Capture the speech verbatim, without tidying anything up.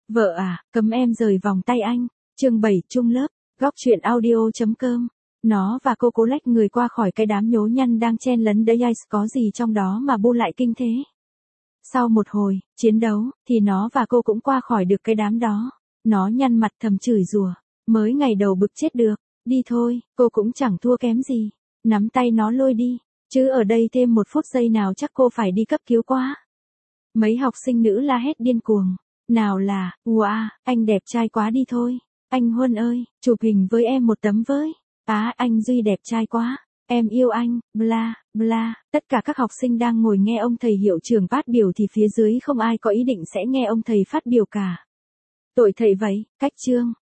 Vợ à, cấm em rời vòng tay anh. Chương bảy chung lớp, góc truyện audio.com. Nó và cô cố lách người qua khỏi cái đám nhố nhăn đang chen lấn đấy, có gì trong đó mà bu lại kinh thế. Sau một hồi chiến đấu thì nó và cô cũng qua khỏi được cái đám đó. Nó nhăn mặt thầm chửi rủa, mới ngày đầu bực chết được. Đi thôi, cô cũng chẳng thua kém gì. Nắm tay nó lôi đi, chứ ở đây thêm một phút giây nào chắc cô phải đi cấp cứu quá. Mấy học sinh nữ la hét điên cuồng. Nào là, wow, anh đẹp trai quá đi thôi. Anh Huân ơi, chụp hình với em một tấm với. Á, anh Duy đẹp trai quá. Em yêu anh, bla, bla. Tất cả các học sinh đang ngồi nghe ông thầy hiệu trưởng phát biểu thì phía dưới không ai có ý định sẽ nghe ông thầy phát biểu cả. Tội thầy vậy, cách chương.